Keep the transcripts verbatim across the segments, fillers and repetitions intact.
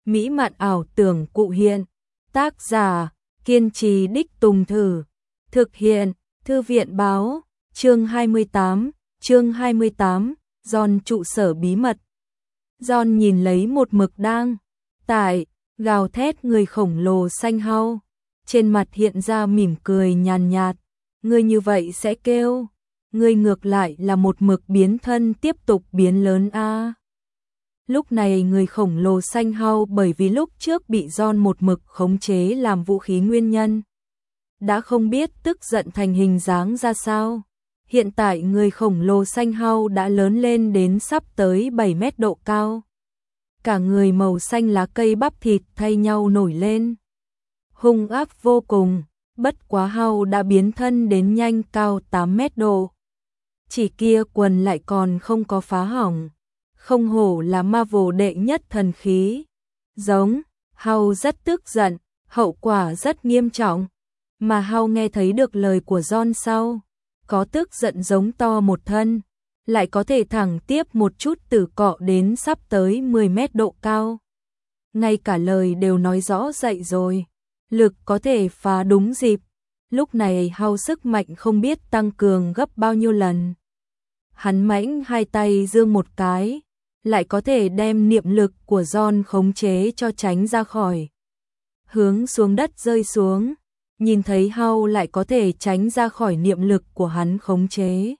mỹ mạn ảo tưởng cụ hiện. Tác giả, kiên trì đích tùng thử. Thực hiện, Thư viện báo, chương hai mươi tám, chương hai mươi tám, John trụ sở bí mật. John nhìn lấy một mực đang tại gào thét người khổng lồ xanh hau, trên mặt hiện ra mỉm cười nhàn nhạt, người như vậy sẽ kêu, người ngược lại là một mực biến thân tiếp tục biến lớn a. À. Lúc này người khổng lồ xanh hau bởi vì lúc trước bị John một mực khống chế làm vũ khí nguyên nhân, đã không biết tức giận thành hình dáng ra sao. Hiện tại người khổng lồ xanh hau đã lớn lên đến sắp tới bảy mét độ cao. Cả người màu xanh lá cây bắp thịt thay nhau nổi lên. Hung ác vô cùng, bất quá hau đã biến thân đến nhanh cao tám mét độ. Chỉ kia quần lại còn không có phá hỏng. Không hổ là Marvel đệ nhất thần khí. Giống, hau rất tức giận, hậu quả rất nghiêm trọng. Mà hau nghe thấy được lời của John sau, có tức giận giống to một thân, lại có thể thẳng tiếp một chút từ cọ đến sắp tới mười mét độ cao. Ngay cả lời đều nói rõ dậy rồi, lực có thể phá đúng dịp. Lúc này hau sức mạnh không biết tăng cường gấp bao nhiêu lần. Hắn mãnh hai tay giương một cái, lại có thể đem niệm lực của John khống chế cho tránh ra khỏi. Hướng xuống đất rơi xuống, nhìn thấy hau lại có thể tránh ra khỏi niệm lực của hắn khống chế.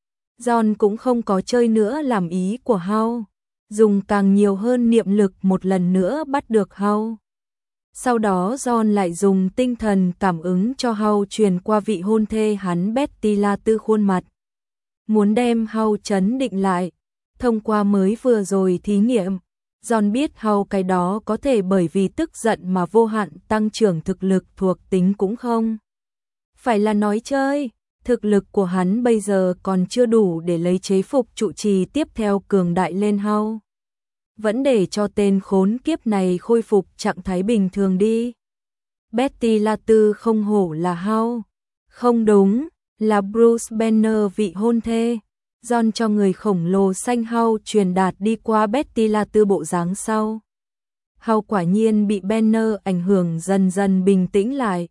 John cũng không có chơi nữa làm ý của hau, dùng càng nhiều hơn niệm lực một lần nữa bắt được hau. Sau đó John lại dùng tinh thần cảm ứng cho hau truyền qua vị hôn thê hắn Betty La Tư khuôn mặt. Muốn đem hau trấn định lại, thông qua mới vừa rồi thí nghiệm, John biết hau cái đó có thể bởi vì tức giận mà vô hạn tăng trưởng thực lực thuộc tính cũng không. Phải là nói chơi, thực lực của hắn bây giờ còn chưa đủ để lấy chế phục trụ trì tiếp theo cường đại lên hau. Vẫn để cho tên khốn kiếp này khôi phục trạng thái bình thường đi. Betty La Tư không hổ là hau. Không đúng, là Bruce Banner vị hôn thê. John cho người khổng lồ xanh hau truyền đạt đi qua Betty La Tư bộ dáng sau. Hau quả nhiên bị Banner ảnh hưởng dần dần bình tĩnh lại.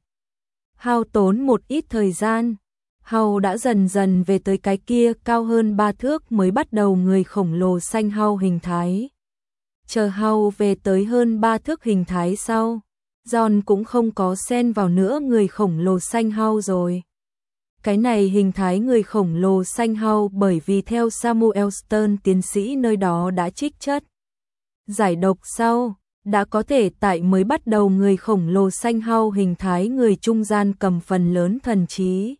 Hau tốn một ít thời gian, hau đã dần dần về tới cái kia cao hơn ba thước mới bắt đầu người khổng lồ xanh hau hình thái. Chờ hau về tới hơn ba thước hình thái sau, John cũng không có xen vào nữa người khổng lồ xanh hau rồi. Cái này hình thái người khổng lồ xanh hau bởi vì theo Samuel Stern tiến sĩ nơi đó đã trích chất giải độc sau, đã có thể tại mới bắt đầu người khổng lồ xanh hau hình thái người trung gian cầm phần lớn thần trí.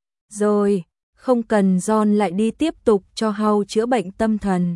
Rồi, không cần John lại đi tiếp tục cho hau chữa bệnh tâm thần.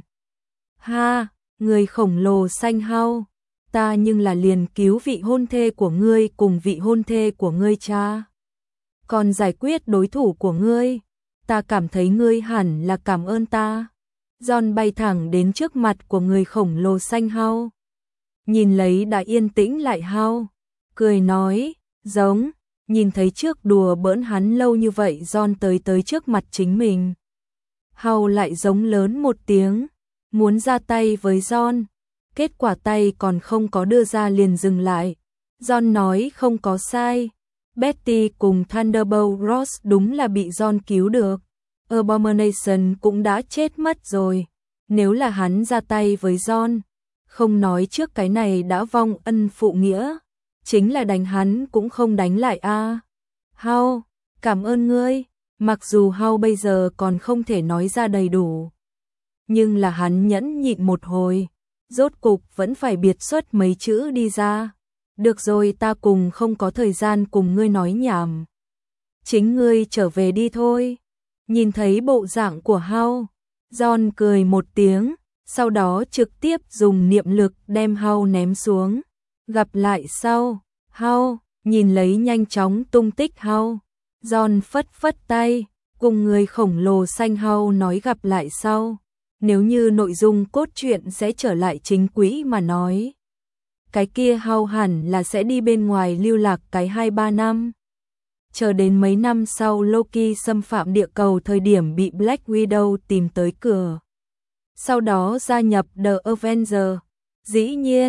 Ha, người khổng lồ xanh hau, ta nhưng là liền cứu vị hôn thê của ngươi cùng vị hôn thê của ngươi cha. Còn giải quyết đối thủ của ngươi, ta cảm thấy ngươi hẳn là cảm ơn ta. John bay thẳng đến trước mặt của người khổng lồ xanh hau. Nhìn lấy đã yên tĩnh lại hau, cười nói, giống, nhìn thấy trước đùa bỡn hắn lâu như vậy John tới tới trước mặt chính mình. Hau lại giống lớn một tiếng, muốn ra tay với John, kết quả tay còn không có đưa ra liền dừng lại. John nói không có sai. Betty cùng Thunderbolt Ross đúng là bị John cứu được. Abomination cũng đã chết mất rồi. Nếu là hắn ra tay với John, không nói trước cái này đã vong ân phụ nghĩa, chính là đánh hắn cũng không đánh lại a. À. Hau, cảm ơn ngươi. Mặc dù Hau bây giờ còn không thể nói ra đầy đủ, nhưng là hắn nhẫn nhịn một hồi, rốt cục vẫn phải biệt xuất mấy chữ đi ra. Được rồi, ta cùng không có thời gian cùng ngươi nói nhảm. Chính ngươi trở về đi thôi. Nhìn thấy bộ dạng của Hau, John cười một tiếng, sau đó trực tiếp dùng niệm lực đem Hau ném xuống. Gặp lại sau, Hau, nhìn lấy nhanh chóng tung tích Hau, John phất phất tay, cùng người khổng lồ xanh Hau nói gặp lại sau. Nếu như nội dung cốt truyện sẽ trở lại chính quỹ mà nói, cái kia Hau hẳn là sẽ đi bên ngoài lưu lạc cái hai ba năm. Chờ đến mấy năm sau Loki xâm phạm địa cầu thời điểm bị Black Widow tìm tới cửa. Sau đó gia nhập The Avengers. Dĩ nhiên,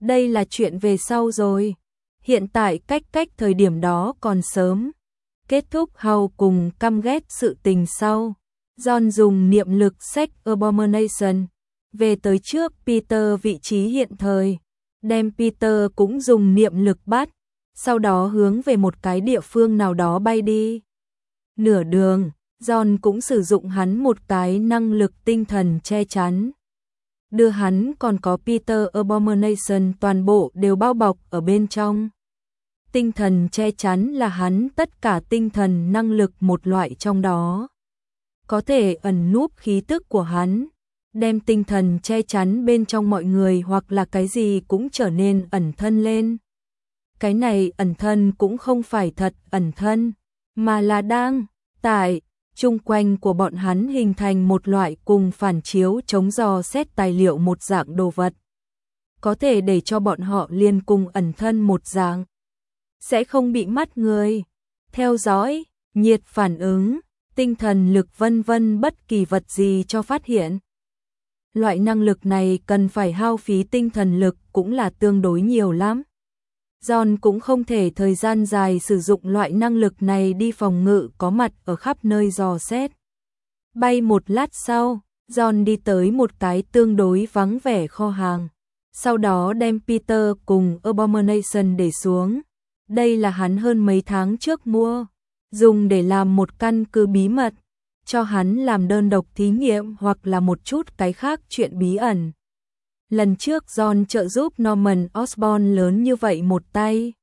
Đây là chuyện về sau rồi. Hiện tại cách cách thời điểm đó còn sớm. Kết thúc House cùng căm ghét sự tình sau. John dùng niệm lực sách Abomination về tới trước Peter vị trí hiện thời. Đem Peter cũng dùng niệm lực bắt. Sau đó hướng về một cái địa phương nào đó bay đi. Nửa đường, John cũng sử dụng hắn một cái năng lực tinh thần che chắn. Đưa hắn còn có Peter Abomination toàn bộ đều bao bọc ở bên trong. Tinh thần che chắn là hắn tất cả tinh thần năng lực một loại trong đó. Có thể ẩn núp khí tức của hắn, đem tinh thần che chắn bên trong mọi người hoặc là cái gì cũng trở nên ẩn thân lên. Cái này ẩn thân cũng không phải thật ẩn thân, mà là đang tại chung quanh của bọn hắn hình thành một loại cùng phản chiếu chống dò xét tài liệu một dạng đồ vật. Có thể để cho bọn họ liên cùng ẩn thân một dạng. Sẽ không bị mắt người theo dõi, nhiệt phản ứng, tinh thần lực vân vân bất kỳ vật gì cho phát hiện. Loại năng lực này cần phải hao phí tinh thần lực cũng là tương đối nhiều lắm. John cũng không thể thời gian dài sử dụng loại năng lực này đi phòng ngự có mặt ở khắp nơi dò xét. Bay một lát sau, John đi tới một cái tương đối vắng vẻ kho hàng. Sau đó đem Peter cùng Abomination để xuống. Đây là hắn hơn mấy tháng trước mua, dùng để làm một căn cứ bí mật, cho hắn làm đơn độc thí nghiệm hoặc là một chút cái khác chuyện bí ẩn. Lần trước John trợ giúp Norman Osborn lớn như vậy một tay.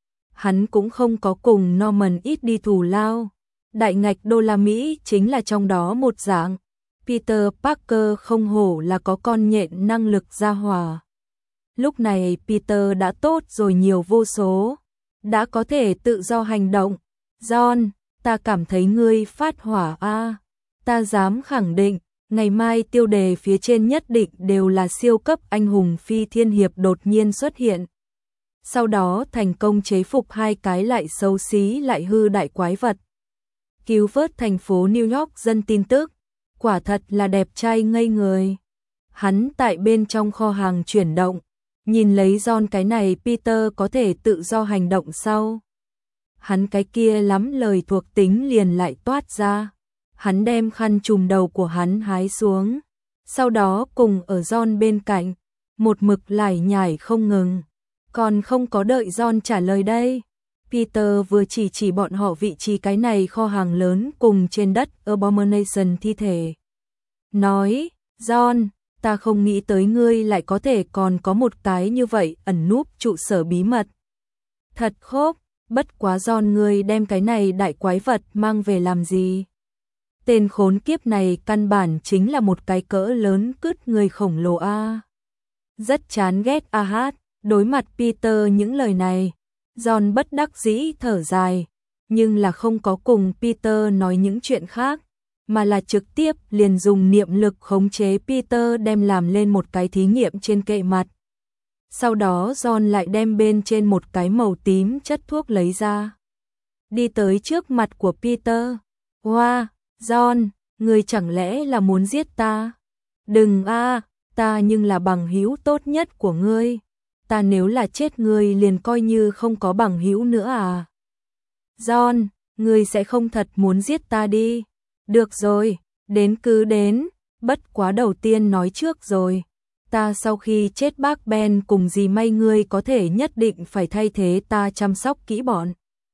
Hắn cũng không có cùng Norman ít đi thù lao. Đại ngạch đô la Mỹ chính là trong đó một dạng. Peter Parker không hổ là có con nhện năng lực gia hỏa. Lúc này Peter đã tốt rồi nhiều vô số. Đã có thể tự do hành động. John, ta cảm thấy ngươi phát hỏa a. Ta dám khẳng định, ngày mai tiêu đề phía trên nhất định đều là siêu cấp anh hùng phi thiên hiệp đột nhiên xuất hiện. Sau đó thành công chế phục hai cái lại xấu xí lại hư đại quái vật. Cứu vớt thành phố New York dân tin tức. Quả thật là đẹp trai ngây người. Hắn tại bên trong kho hàng chuyển động. Nhìn lấy John cái này Peter có thể tự do hành động sau. Hắn cái kia lắm lời thuộc tính liền lại toát ra. Hắn đem khăn trùm đầu của hắn hái xuống. Sau đó cùng ở John bên cạnh. Một mực lải nhải không ngừng. Còn không có đợi John trả lời đây. Peter vừa chỉ chỉ bọn họ vị trí cái này kho hàng lớn cùng trên đất Abomination thi thể. Nói, John, ta không nghĩ tới ngươi lại có thể còn có một cái như vậy ẩn núp trụ sở bí mật. Thật khốp, bất quá John ngươi đem cái này đại quái vật mang về làm gì? Tên khốn kiếp này căn bản chính là một cái cỡ lớn cứt người khổng lồ a. Rất chán ghét a hát, đối mặt Peter những lời này, John bất đắc dĩ thở dài, nhưng là không có cùng Peter nói những chuyện khác, mà là trực tiếp liền dùng niệm lực khống chế Peter đem làm lên một cái thí nghiệm trên kệ mặt. Sau đó John lại đem bên trên một cái màu tím chất thuốc lấy ra. Đi tới trước mặt của Peter. Wow, John, ngươi chẳng lẽ là muốn giết ta? Đừng a, ta nhưng là bằng hữu tốt nhất của ngươi. Ta nếu là chết ngươi liền coi như không có bằng hữu nữa à? John, ngươi sẽ không thật muốn giết ta đi. Được rồi, đến cứ đến, bất quá đầu tiên nói trước rồi. Ta sau khi chết bác Ben cùng dì May ngươi có thể nhất định phải thay thế ta chăm sóc kỹ bọn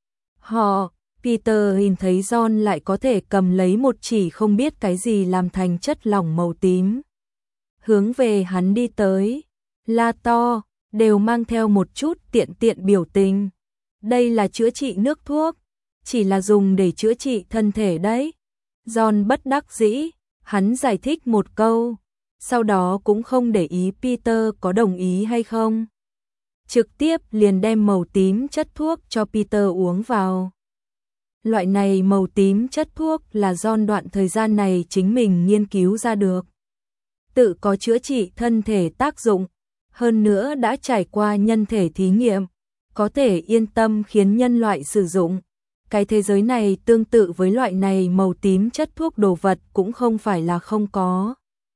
họ. Peter nhìn thấy John lại có thể cầm lấy một chỉ không biết cái gì làm thành chất lỏng màu tím. Hướng về hắn đi tới, la to, đều mang theo một chút tiện tiện biểu tình. Đây là chữa trị nước thuốc, chỉ là dùng để chữa trị thân thể đấy. John bất đắc dĩ, hắn giải thích một câu, sau đó cũng không để ý Peter có đồng ý hay không. Trực tiếp liền đem màu tím chất thuốc cho Peter uống vào. Loại này màu tím chất thuốc là John đoạn thời gian này chính mình nghiên cứu ra được. Tự có chữa trị thân thể tác dụng, hơn nữa đã trải qua nhân thể thí nghiệm, có thể yên tâm khiến nhân loại sử dụng. Cái thế giới này tương tự với loại này màu tím chất thuốc đồ vật cũng không phải là không có.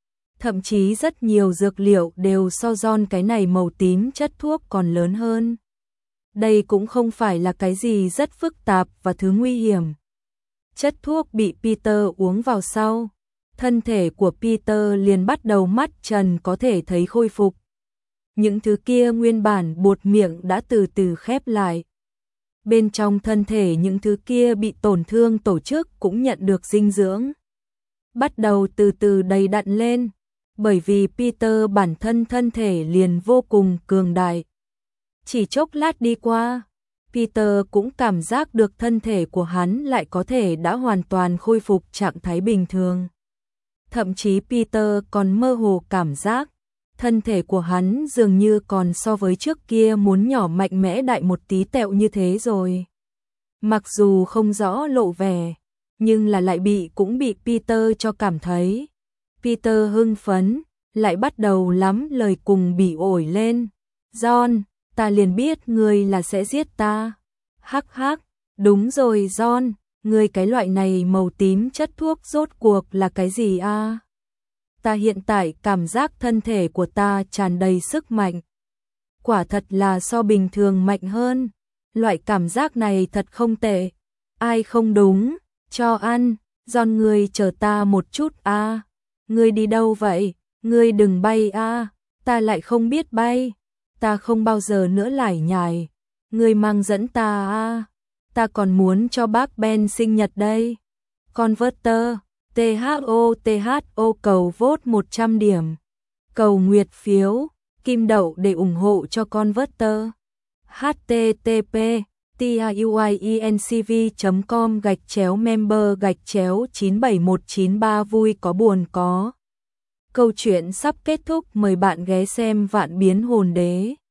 Thậm chí rất nhiều dược liệu đều so John cái này màu tím chất thuốc còn lớn hơn. Đây cũng không phải là cái gì rất phức tạp và thứ nguy hiểm. Chất thuốc bị Peter uống vào sau, thân thể của Peter liền bắt đầu mắt trần có thể thấy khôi phục. Những thứ kia nguyên bản buột miệng đã từ từ khép lại. Bên trong thân thể những thứ kia bị tổn thương tổ chức cũng nhận được dinh dưỡng, bắt đầu từ từ đầy đặn lên, bởi vì Peter bản thân thân thể liền vô cùng cường đại. Chỉ chốc lát đi qua, Peter cũng cảm giác được thân thể của hắn lại có thể đã hoàn toàn khôi phục trạng thái bình thường. Thậm chí Peter còn mơ hồ cảm giác, thân thể của hắn dường như còn so với trước kia muốn nhỏ mạnh mẽ đại một tí tẹo như thế rồi. Mặc dù không rõ lộ vẻ, nhưng là lại bị cũng bị Peter cho cảm thấy. Peter hưng phấn, lại bắt đầu lắm lời cùng bỉ ổi lên. John, ta liền biết ngươi là sẽ giết ta. Hắc hắc, đúng rồi John, ngươi cái loại này màu tím chất thuốc rốt cuộc là cái gì a? À? Ta hiện tại cảm giác thân thể của ta tràn đầy sức mạnh. Quả thật là so bình thường mạnh hơn. Loại cảm giác này thật không tệ. Ai không đúng, cho ăn, John ngươi chờ ta một chút a. À? Ngươi đi đâu vậy? Ngươi đừng bay a, à? Ta lại không biết bay. Ta không bao giờ nữa lải nhải. Ngươi mang dẫn ta a. À? Ta còn muốn cho bác Ben sinh nhật đây. Converter, tê hát o tê hát o cầu vote một trăm điểm. Cầu nguyệt phiếu, kim đậu để ủng hộ cho Converter. http tiuiencv chấm com gạch chéo member gạch chéo chín bảy một chín ba vui có buồn có. Câu chuyện sắp kết thúc, mời bạn ghé xem Vạn Biến Hồn Đế.